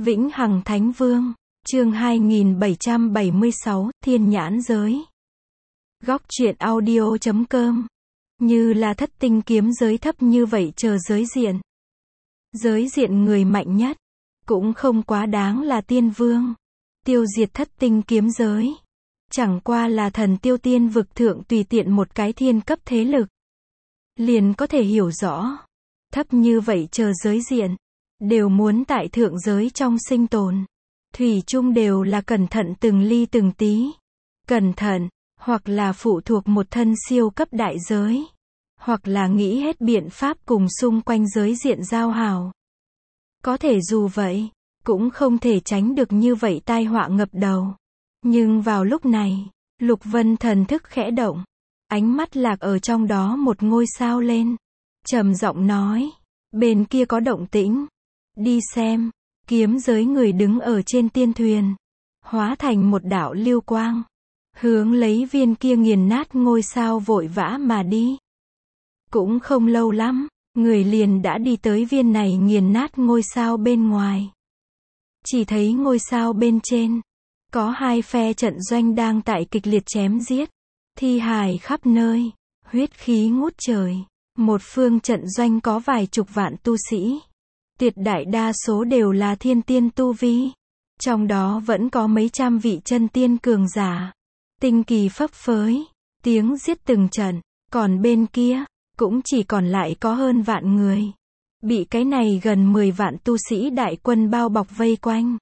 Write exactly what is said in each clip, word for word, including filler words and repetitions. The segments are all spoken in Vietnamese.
Vĩnh Hằng Thánh Vương, chương hai nghìn bảy trăm bảy mươi sáu, Thiên Nhãn Giới. Góc truyện audio chấm com. Như là thất tinh kiếm giới thấp như vậy chờ giới diện. Giới diện người mạnh nhất, cũng không quá đáng là tiên vương. Tiêu diệt thất tinh kiếm giới. Chẳng qua là thần tiêu tiên vực thượng tùy tiện một cái thiên cấp thế lực. Liền có thể hiểu rõ. Thấp như vậy chờ giới diện. Đều muốn tại thượng giới trong sinh tồn. Thủy chung đều là cẩn thận từng ly từng tí. Cẩn thận, hoặc là phụ thuộc một thân siêu cấp đại giới. Hoặc là nghĩ hết biện pháp cùng xung quanh giới diện giao hảo. Có thể dù vậy, cũng không thể tránh được như vậy tai họa ngập đầu. Nhưng vào lúc này, Lục Vân thần thức khẽ động. Ánh mắt lạc ở trong đó một ngôi sao lên. Trầm giọng nói, bên kia có động tĩnh. Đi xem, kiếm giới người đứng ở trên tiên thuyền. Hóa thành một đạo lưu quang. Hướng lấy viên kia nghiền nát ngôi sao vội vã mà đi. Cũng không lâu lắm, người liền đã đi tới viên này nghiền nát ngôi sao bên ngoài. Chỉ thấy ngôi sao bên trên, có hai phe trận doanh đang tại kịch liệt chém giết. Thi hài khắp nơi, huyết khí ngút trời. Một phương trận doanh có vài chục vạn tu sĩ. Tuyệt đại đa số đều là thiên tiên tu vi. Trong đó vẫn có mấy trăm vị chân tiên cường giả. Tinh kỳ phấp phới, tiếng giết từng trận. Còn bên kia, cũng chỉ còn lại có hơn vạn người. Bị cái này gần mười vạn tu sĩ đại quân bao bọc vây quanh.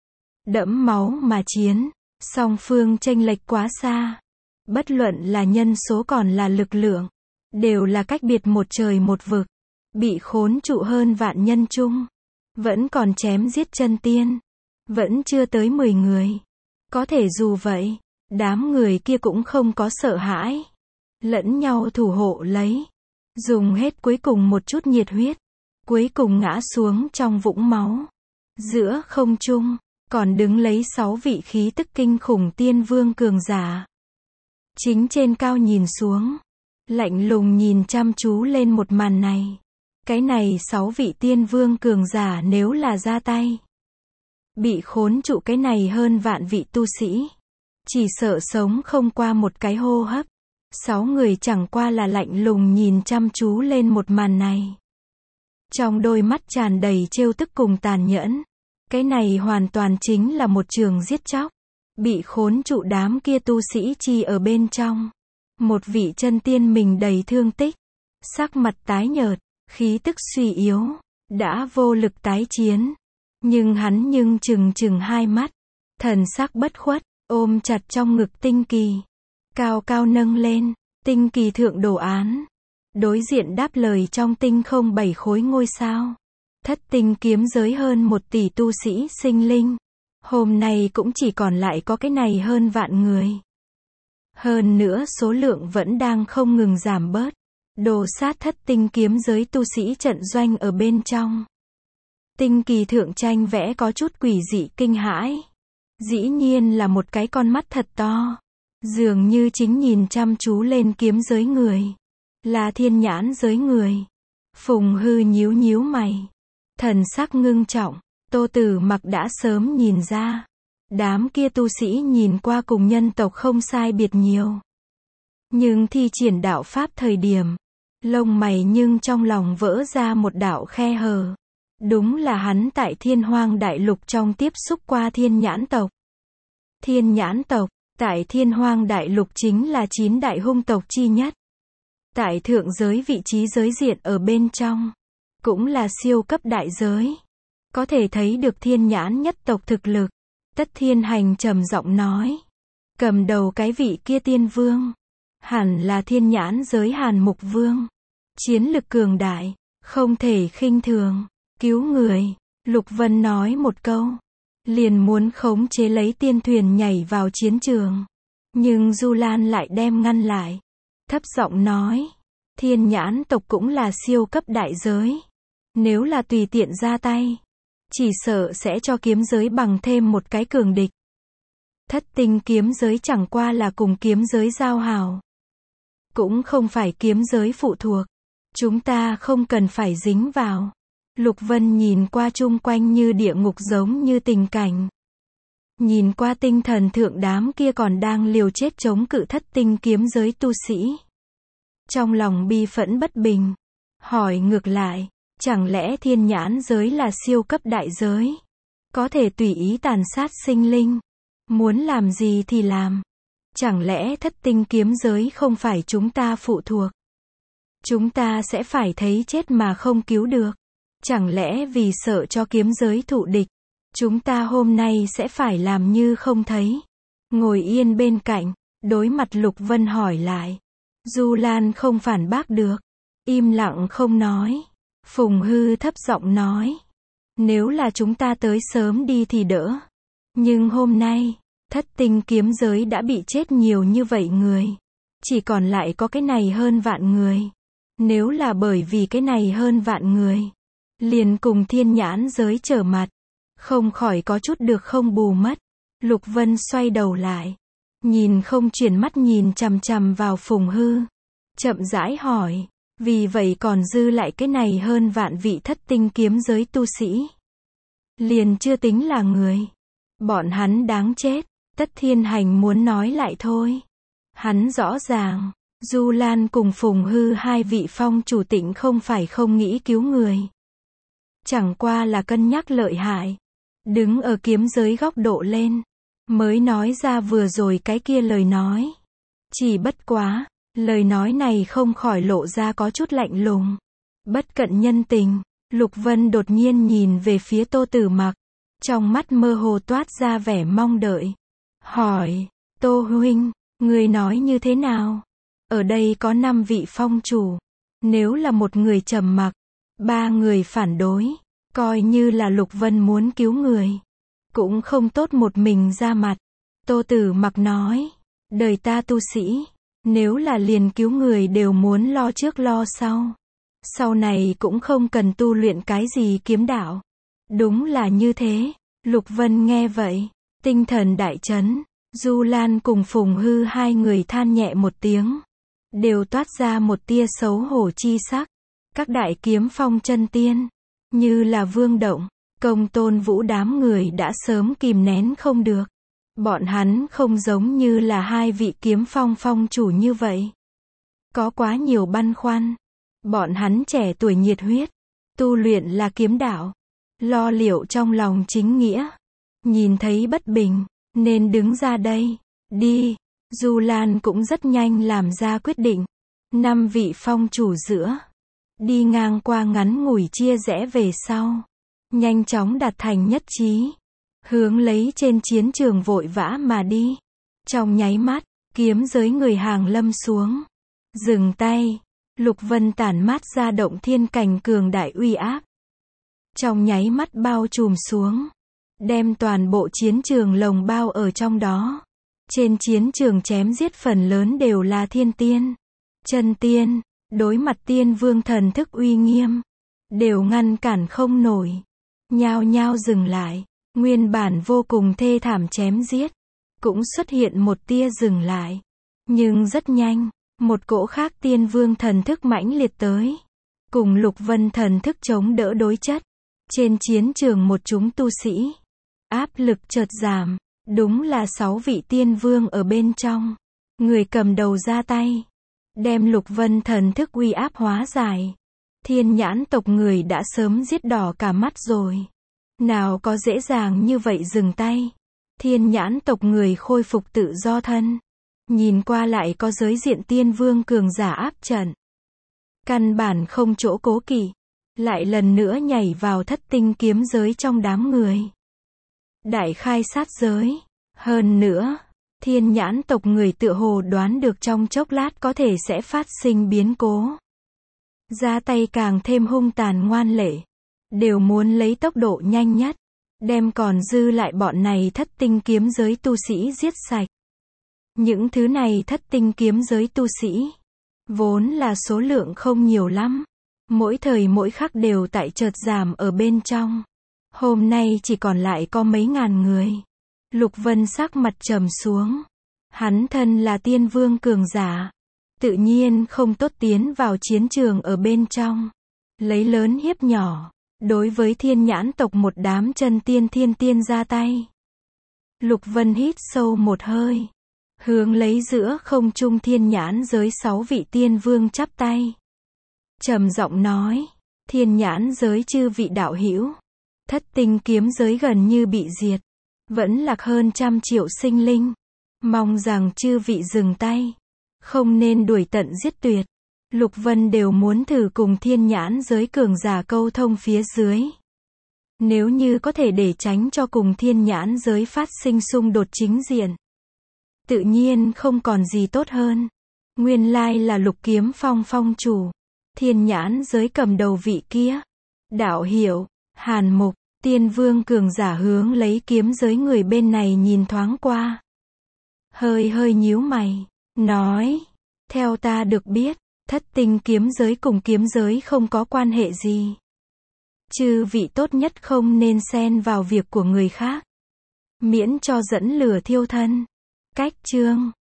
Đẫm máu mà chiến, song phương chênh lệch quá xa. Bất luận là nhân số còn là lực lượng, đều là cách biệt một trời một vực. Bị khốn trụ hơn vạn nhân chung. Vẫn còn chém giết chân tiên. Vẫn chưa tới mười người. Có thể dù vậy, đám người kia cũng không có sợ hãi. Lẫn nhau thủ hộ lấy. Dùng hết cuối cùng một chút nhiệt huyết. Cuối cùng ngã xuống trong vũng máu. Giữa không trung, còn đứng lấy sáu vị khí tức kinh khủng tiên vương cường giả. Chính trên cao nhìn xuống. Lạnh lùng nhìn chăm chú lên một màn này. Cái này sáu vị tiên vương cường giả nếu là ra tay. Bị khốn trụ cái này hơn vạn vị tu sĩ. Chỉ sợ sống không qua một cái hô hấp. Sáu người chẳng qua là lạnh lùng nhìn chăm chú lên một màn này. Trong đôi mắt tràn đầy trêu tức cùng tàn nhẫn. Cái này hoàn toàn chính là một trường giết chóc. Bị khốn trụ đám kia tu sĩ chi ở bên trong. Một vị chân tiên mình đầy thương tích. Sắc mặt tái nhợt. Khí tức suy yếu, đã vô lực tái chiến. Nhưng hắn nhưng trừng trừng hai mắt, thần sắc bất khuất, ôm chặt trong ngực tinh kỳ. Cao cao nâng lên, tinh kỳ thượng đồ án. Đối diện đáp lời trong tinh không bảy khối ngôi sao. Thất tinh kiếm giới hơn một tỷ tu sĩ sinh linh. Hôm nay cũng chỉ còn lại có cái này hơn vạn người. Hơn nữa số lượng vẫn đang không ngừng giảm bớt. Đồ sát thất tinh kiếm giới tu sĩ trận doanh ở bên trong. Tinh kỳ thượng tranh vẽ có chút quỷ dị kinh hãi. Dĩ nhiên là một cái con mắt thật to. Dường như chính nhìn chăm chú lên kiếm giới người. Là thiên nhãn giới người. Phùng Hư nhíu nhíu mày. Thần sắc ngưng trọng. Tô Tử Mặc đã sớm nhìn ra. Đám kia tu sĩ nhìn qua cùng nhân tộc không sai biệt nhiều. Nhưng thi triển đạo pháp thời điểm. Lông mày nhưng trong lòng vỡ ra một đạo khe hở. Đúng là hắn tại Thiên Hoang Đại Lục trong tiếp xúc qua thiên nhãn tộc. Thiên nhãn tộc, tại Thiên Hoang Đại Lục chính là chín đại hung tộc chi nhất. Tại thượng giới vị trí giới diện ở bên trong, cũng là siêu cấp đại giới. Có thể thấy được thiên nhãn nhất tộc thực lực. Tất Thiên Hành trầm giọng nói. Cầm đầu cái vị kia tiên vương. Hẳn là thiên nhãn giới Hàn Mục Vương. Chiến lực cường đại, không thể khinh thường, cứu người. Lục Vân nói một câu. Liền muốn khống chế lấy tiên thuyền nhảy vào chiến trường. Nhưng Du Lan lại đem ngăn lại. Thấp giọng nói. Thiên nhãn tộc cũng là siêu cấp đại giới. Nếu là tùy tiện ra tay. Chỉ sợ sẽ cho kiếm giới bằng thêm một cái cường địch. Thất tinh kiếm giới chẳng qua là cùng kiếm giới giao hảo. Cũng không phải kiếm giới phụ thuộc. Chúng ta không cần phải dính vào. Lục Vân nhìn qua chung quanh như địa ngục giống như tình cảnh. Nhìn qua tinh thần thượng đám kia còn đang liều chết chống cự thất tinh kiếm giới tu sĩ. Trong lòng bi phẫn bất bình. Hỏi ngược lại, chẳng lẽ thiên nhãn giới là siêu cấp đại giới? Có thể tùy ý tàn sát sinh linh. Muốn làm gì thì làm. Chẳng lẽ thất tinh kiếm giới không phải chúng ta phụ thuộc? Chúng ta sẽ phải thấy chết mà không cứu được. Chẳng lẽ vì sợ cho kiếm giới thụ địch, chúng ta hôm nay sẽ phải làm như không thấy? Ngồi yên bên cạnh, đối mặt Lục Vân hỏi lại. Du Lan không phản bác được. Im lặng không nói. Phùng Hư thấp giọng nói. Nếu là chúng ta tới sớm đi thì đỡ. Nhưng hôm nay, thất tinh kiếm giới đã bị chết nhiều như vậy người. Chỉ còn lại có cái này hơn vạn người. Nếu là bởi vì cái này hơn vạn người, liền cùng thiên nhãn giới trở mặt, không khỏi có chút được không bù mất. Lục Vân xoay đầu lại, nhìn không chuyển mắt nhìn chằm chằm vào Phùng Hư, chậm rãi hỏi, vì vậy còn dư lại cái này hơn vạn vị thất tinh kiếm giới tu sĩ. Liền chưa tính là người. Bọn hắn đáng chết. Tất Thiên Hành muốn nói lại thôi. Hắn rõ ràng, Du Lan cùng Phùng Hư hai vị phong chủ tịnh không phải không nghĩ cứu người. Chẳng qua là cân nhắc lợi hại. Đứng ở kiếm giới góc độ lên, mới nói ra vừa rồi cái kia lời nói. Chỉ bất quá, lời nói này không khỏi lộ ra có chút lạnh lùng. Bất cận nhân tình, Lục Vân đột nhiên nhìn về phía Tô Tử Mặc. Trong mắt mơ hồ toát ra vẻ mong đợi. Hỏi, Tô huynh, người nói như thế nào? Ở đây có năm vị phong chủ. Nếu là một người trầm mặc, ba người phản đối, coi như là Lục Vân muốn cứu người, cũng không tốt một mình ra mặt. Tô Tử Mặc nói, đời ta tu sĩ, nếu là liền cứu người đều muốn lo trước lo sau. Sau này cũng không cần tu luyện cái gì kiếm đạo. Đúng là như thế. Lục Vân nghe vậy, tinh thần đại chấn. Du Lan cùng Phùng Hư hai người than nhẹ một tiếng, đều toát ra một tia xấu hổ chi sắc. Các đại kiếm phong chân tiên, như là Vương Động, Công Tôn Vũ đám người đã sớm kìm nén không được. Bọn hắn không giống như là hai vị kiếm phong phong chủ như vậy. Có quá nhiều băn khoăn. Bọn hắn trẻ tuổi nhiệt huyết, tu luyện là kiếm đạo, lo liệu trong lòng chính nghĩa. Nhìn thấy bất bình, nên đứng ra đây, đi. Du Lan cũng rất nhanh làm ra quyết định. Năm vị phong chủ giữa, đi ngang qua ngắn ngủi chia rẽ về sau, nhanh chóng đạt thành nhất trí, hướng lấy trên chiến trường vội vã mà đi. Trong nháy mắt, kiếm giới người hàng lâm xuống. Dừng tay. Lục Vân tản mát ra động thiên cảnh cường đại uy áp. Trong nháy mắt bao trùm xuống, đem toàn bộ chiến trường lồng bao ở trong đó. Trên chiến trường chém giết phần lớn đều là thiên tiên, chân tiên, đối mặt tiên vương thần thức uy nghiêm, đều ngăn cản không nổi. Nhao nhao dừng lại, nguyên bản vô cùng thê thảm chém giết, cũng xuất hiện một tia dừng lại. Nhưng rất nhanh, một cỗ khác tiên vương thần thức mãnh liệt tới, cùng Lục Vân thần thức chống đỡ đối chất. Trên chiến trường một chúng tu sĩ, áp lực chợt giảm, đúng là sáu vị tiên vương ở bên trong. Người cầm đầu ra tay, đem Lục Vân thần thức uy áp hóa giải. Thiên nhãn tộc người đã sớm giết đỏ cả mắt rồi. Nào có dễ dàng như vậy dừng tay. Thiên nhãn tộc người khôi phục tự do thân. Nhìn qua lại có giới diện tiên vương cường giả áp trận. Căn bản không chỗ cố kỵ. Lại lần nữa nhảy vào thất tinh kiếm giới trong đám người. Đại khai sát giới. Hơn nữa, thiên nhãn tộc người tựa hồ đoán được trong chốc lát có thể sẽ phát sinh biến cố. Ra tay càng thêm hung tàn ngoan lệ. Đều muốn lấy tốc độ nhanh nhất, đem còn dư lại bọn này thất tinh kiếm giới tu sĩ giết sạch. Những thứ này thất tinh kiếm giới tu sĩ, vốn là số lượng không nhiều lắm. Mỗi thời mỗi khắc đều tại chợt giảm ở bên trong. Hôm nay chỉ còn lại có mấy ngàn người. Lục Vân sắc mặt trầm xuống. Hắn thân là tiên vương cường giả, tự nhiên không tốt tiến vào chiến trường ở bên trong. Lấy lớn hiếp nhỏ, đối với thiên nhãn tộc một đám chân tiên thiên tiên ra tay. Lục Vân hít sâu một hơi, hướng lấy giữa không trung thiên nhãn giới sáu vị tiên vương chắp tay. Trầm giọng nói, thiên nhãn giới chư vị đạo hữu, thất tinh kiếm giới gần như bị diệt, vẫn lạc hơn trăm triệu sinh linh. Mong rằng chư vị dừng tay, không nên đuổi tận giết tuyệt. Lục Vân đều muốn thử cùng thiên nhãn giới cường giả câu thông phía dưới. Nếu như có thể để tránh cho cùng thiên nhãn giới phát sinh xung đột chính diện, tự nhiên không còn gì tốt hơn. Nguyên lai là Lục Kiếm Phong phong chủ, thiên nhãn giới cầm đầu vị kia. Đạo hiểu, Hàn Mục, tiên vương cường giả hướng lấy kiếm giới người bên này nhìn thoáng qua. Hơi hơi nhíu mày, nói, theo ta được biết, thất tinh kiếm giới cùng kiếm giới không có quan hệ gì. Chư vị tốt nhất không nên xen vào việc của người khác, miễn cho dẫn lửa thiêu thân. Cách chương